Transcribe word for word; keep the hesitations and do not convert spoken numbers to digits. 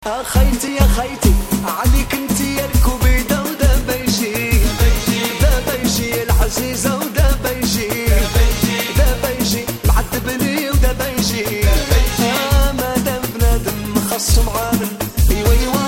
خيتي يا خيتي عليك انتي يا الكوبيده ودابا يجي دابا يجي العزيزه ودابا يجي دابا يجي معذبني ودابا يجي آه مادام بنادم خاصو معامل ايوا ايوا